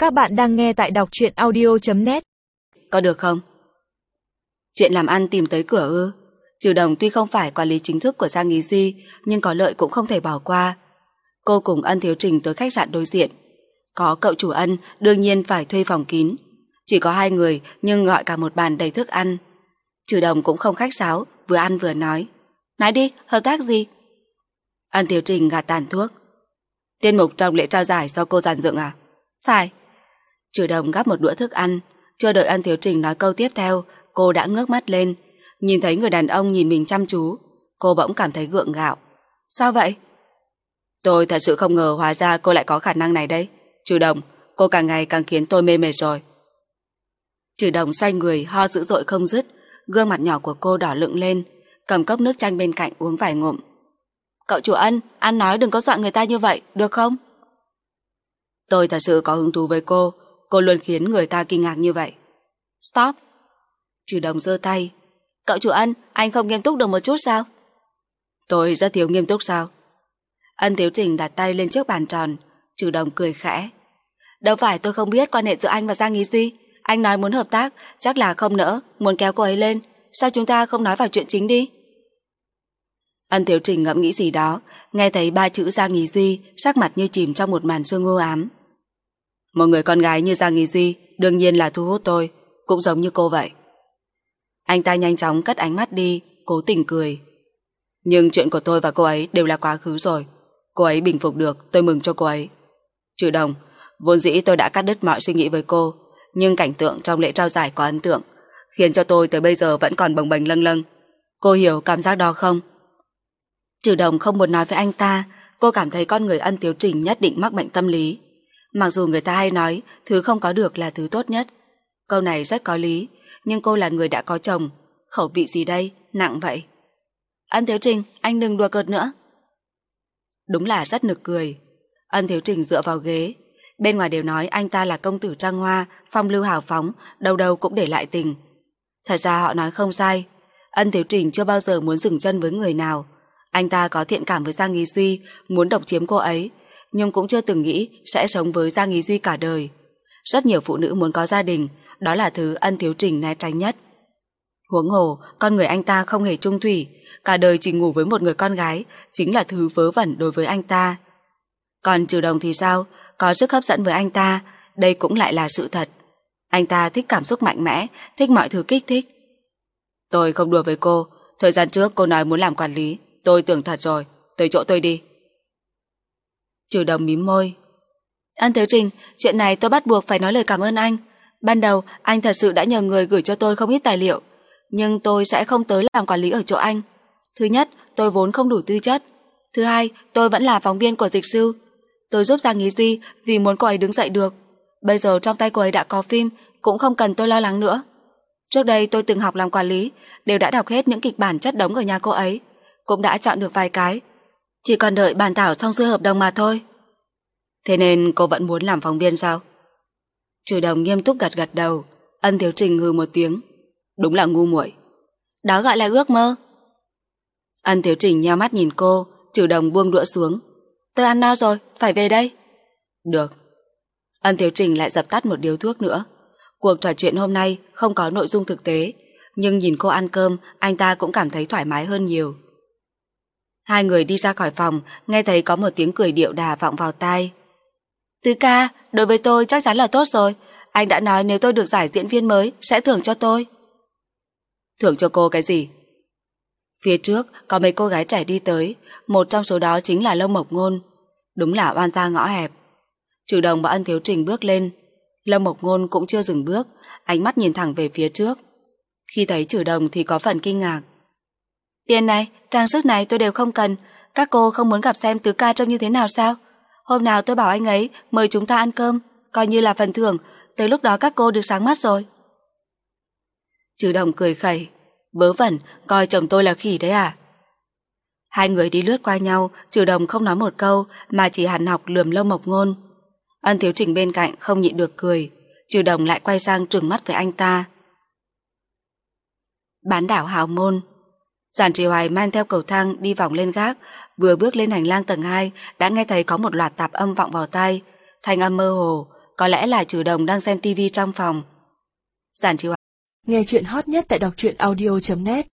Các bạn đang nghe tại đọc truyện audio.net. Có được không? Chuyện làm ăn tìm tới cửa ư? Trừ Đồng tuy không phải quản lý chính thức của Giang Ý Duy, nhưng có lợi cũng không thể bỏ qua. Cô cùng Ân Thiếu Trình tới khách sạn đối diện. Có cậu chủ Ân, đương nhiên phải thuê phòng kín. Chỉ có 2 người nhưng gọi cả một bàn đầy thức ăn. Trừ Đồng cũng không khách sáo, vừa ăn vừa nói. Nói đi, hợp tác gì? Ân Thiếu Trình gạt tàn thuốc. Tiết mục trong lễ trao giải do cô dàn dựng à? Phải. Trừ Đồng gắp một đũa thức ăn. Chưa đợi Ân Thiếu Trình nói câu tiếp theo, cô đã ngước mắt lên. Nhìn thấy người đàn ông nhìn mình chăm chú, cô bỗng cảm thấy gượng gạo. Sao vậy? Tôi thật sự không ngờ hóa ra cô lại có khả năng này đấy. Trừ Đồng, cô càng ngày càng khiến tôi mê mệt rồi. Trừ Đồng xoay người ho dữ dội không dứt. Gương mặt nhỏ của cô đỏ lựng lên, cầm cốc nước chanh bên cạnh uống vài ngụm. Cậu chủ Ân, ăn nói đừng có dọa người ta như vậy, được không? Tôi thật sự có hứng thú với cô luôn khiến người ta kinh ngạc như vậy. Stop. Trừ Đồng giơ tay. Cậu chủ Ân, anh không nghiêm túc được một chút sao? Tôi rất thiếu nghiêm túc sao? Ân Thiếu Trình đặt tay lên chiếc bàn tròn. Trừ Đồng cười khẽ. Đâu phải tôi không biết quan hệ giữa anh và Giang Ý Duy. Anh nói muốn hợp tác, chắc là không nỡ, muốn kéo cô ấy lên. Sao chúng ta không nói vào chuyện chính đi? Ân Thiếu Trình ngẫm nghĩ gì đó, nghe thấy 3 chữ Giang Ý Duy, sắc mặt như chìm trong một màn sương u ám. Một người con gái như Giang Ý Duy đương nhiên là thu hút tôi, cũng giống như cô vậy. Anh ta nhanh chóng cất ánh mắt đi, cố tình cười. Nhưng chuyện của tôi và cô ấy đều là quá khứ rồi. Cô ấy bình phục được, tôi mừng cho cô ấy. Trừ Đồng, vốn dĩ tôi đã cắt đứt mọi suy nghĩ với cô, nhưng cảnh tượng trong lễ trao giải có ấn tượng, khiến cho tôi tới bây giờ vẫn còn bồng bềnh lâng lâng. Cô hiểu cảm giác đó không? Trừ Đồng không muốn nói với anh ta. Cô cảm thấy con người Ân Thiếu Trình nhất định mắc bệnh tâm lý. Mặc dù người ta hay nói thứ không có được là thứ tốt nhất. Câu này rất có lý, nhưng cô là người đã có chồng. Khẩu vị gì đây, nặng vậy. Ân Thiếu Trình, anh đừng đùa cợt nữa. Đúng là rất nực cười. Ân Thiếu Trình dựa vào ghế. Bên ngoài đều nói anh ta là công tử trăng hoa, phong lưu hào phóng, đâu đâu cũng để lại tình. Thật ra họ nói không sai. Ân Thiếu Trình chưa bao giờ muốn dừng chân với người nào. Anh ta có thiện cảm với Giang Ý Duy, muốn độc chiếm cô ấy, nhưng cũng chưa từng nghĩ sẽ sống với Giang Ý Duy cả đời. Rất nhiều phụ nữ muốn có gia đình, đó là thứ Ân Thiếu Trình né tránh nhất. Huống hồ, con người anh ta không hề chung thủy, cả đời chỉ ngủ với một người con gái, chính là thứ vớ vẩn đối với anh ta. Còn Trừ Đồng thì sao? Có sức hấp dẫn với anh ta, đây cũng lại là sự thật. Anh ta thích cảm xúc mạnh mẽ, thích mọi thứ kích thích. Tôi không đùa với cô, thời gian trước cô nói muốn làm quản lý, tôi tưởng thật rồi, tới chỗ tôi đi. Trừ Đồng mím môi. Ân Thiếu Trình, chuyện này tôi bắt buộc phải nói lời cảm ơn anh. Ban đầu anh thật sự đã nhờ người gửi cho tôi không ít tài liệu, nhưng tôi sẽ không tới làm quản lý ở chỗ anh. Thứ nhất, tôi vốn không đủ tư chất. Thứ hai, tôi vẫn là phóng viên của Dịch Sư. Tôi giúp Giang Ý Duy vì muốn cô ấy đứng dậy được. Bây giờ trong tay cô ấy đã có phim, cũng không cần tôi lo lắng nữa. Trước đây tôi từng học làm quản lý, đều đã đọc hết những kịch bản chất đống ở nhà cô ấy, cũng đã chọn được vài cái. Chỉ còn đợi bàn thảo xong xuôi hợp đồng mà thôi. Thế nên cô vẫn muốn làm phóng viên sao? Trừ Đồng nghiêm túc gật gật đầu. Ân Thiếu Trình hừ một tiếng. Đúng là ngu muội. Đó gọi là ước mơ. Ân Thiếu Trình nheo mắt nhìn cô. Trừ Đồng buông đũa xuống. Tôi ăn no rồi, phải về đây. Được. Ân Thiếu Trình lại dập tắt một điếu thuốc nữa. Cuộc trò chuyện hôm nay không có nội dung thực tế, nhưng nhìn cô ăn cơm, anh ta cũng cảm thấy thoải mái hơn nhiều. Hai người đi ra khỏi phòng, nghe thấy có một tiếng cười điệu đà vọng vào tai. Tứ ca, đối với tôi chắc chắn là tốt rồi. Anh đã nói nếu tôi được giải diễn viên mới sẽ thưởng cho tôi. Thưởng cho cô cái gì? Phía trước có mấy cô gái trẻ đi tới, một trong số đó chính là Lâm Mộc Ngôn. Đúng là oan gia ngõ hẹp. Trừ Đồng và Ân Thiếu Trình bước lên. Lâm Mộc Ngôn cũng chưa dừng bước, ánh mắt nhìn thẳng về phía trước. Khi thấy Trừ Đồng thì có phần kinh ngạc. Tiền này, trang sức này tôi đều không cần. Các cô không muốn gặp xem tứ ca trông như thế nào sao? Hôm nào tôi bảo anh ấy mời chúng ta ăn cơm, coi như là phần thưởng. Tới lúc đó các cô được sáng mắt rồi. Trừ Đồng cười khẩy. Vớ vẩn, coi chồng tôi là khỉ đấy à? Hai người đi lướt qua nhau. Trừ Đồng không nói một câu mà chỉ hằn học lườm Lâm Mộc Ngôn. Ân Thiếu Trình bên cạnh không nhịn được cười. Trừ Đồng lại quay sang trừng mắt với anh ta. Bán đảo Hào Môn. Giản Trì Hoài mang theo cầu thang đi vòng lên gác. Vừa bước lên hành lang tầng 2 đã nghe thấy có một loạt tạp âm vọng vào tai. Thanh âm mơ hồ, có lẽ là Trừ Đồng đang xem tivi trong phòng. Giản Chiêu Nghe chuyện hot nhất tại đọc truyện audio.net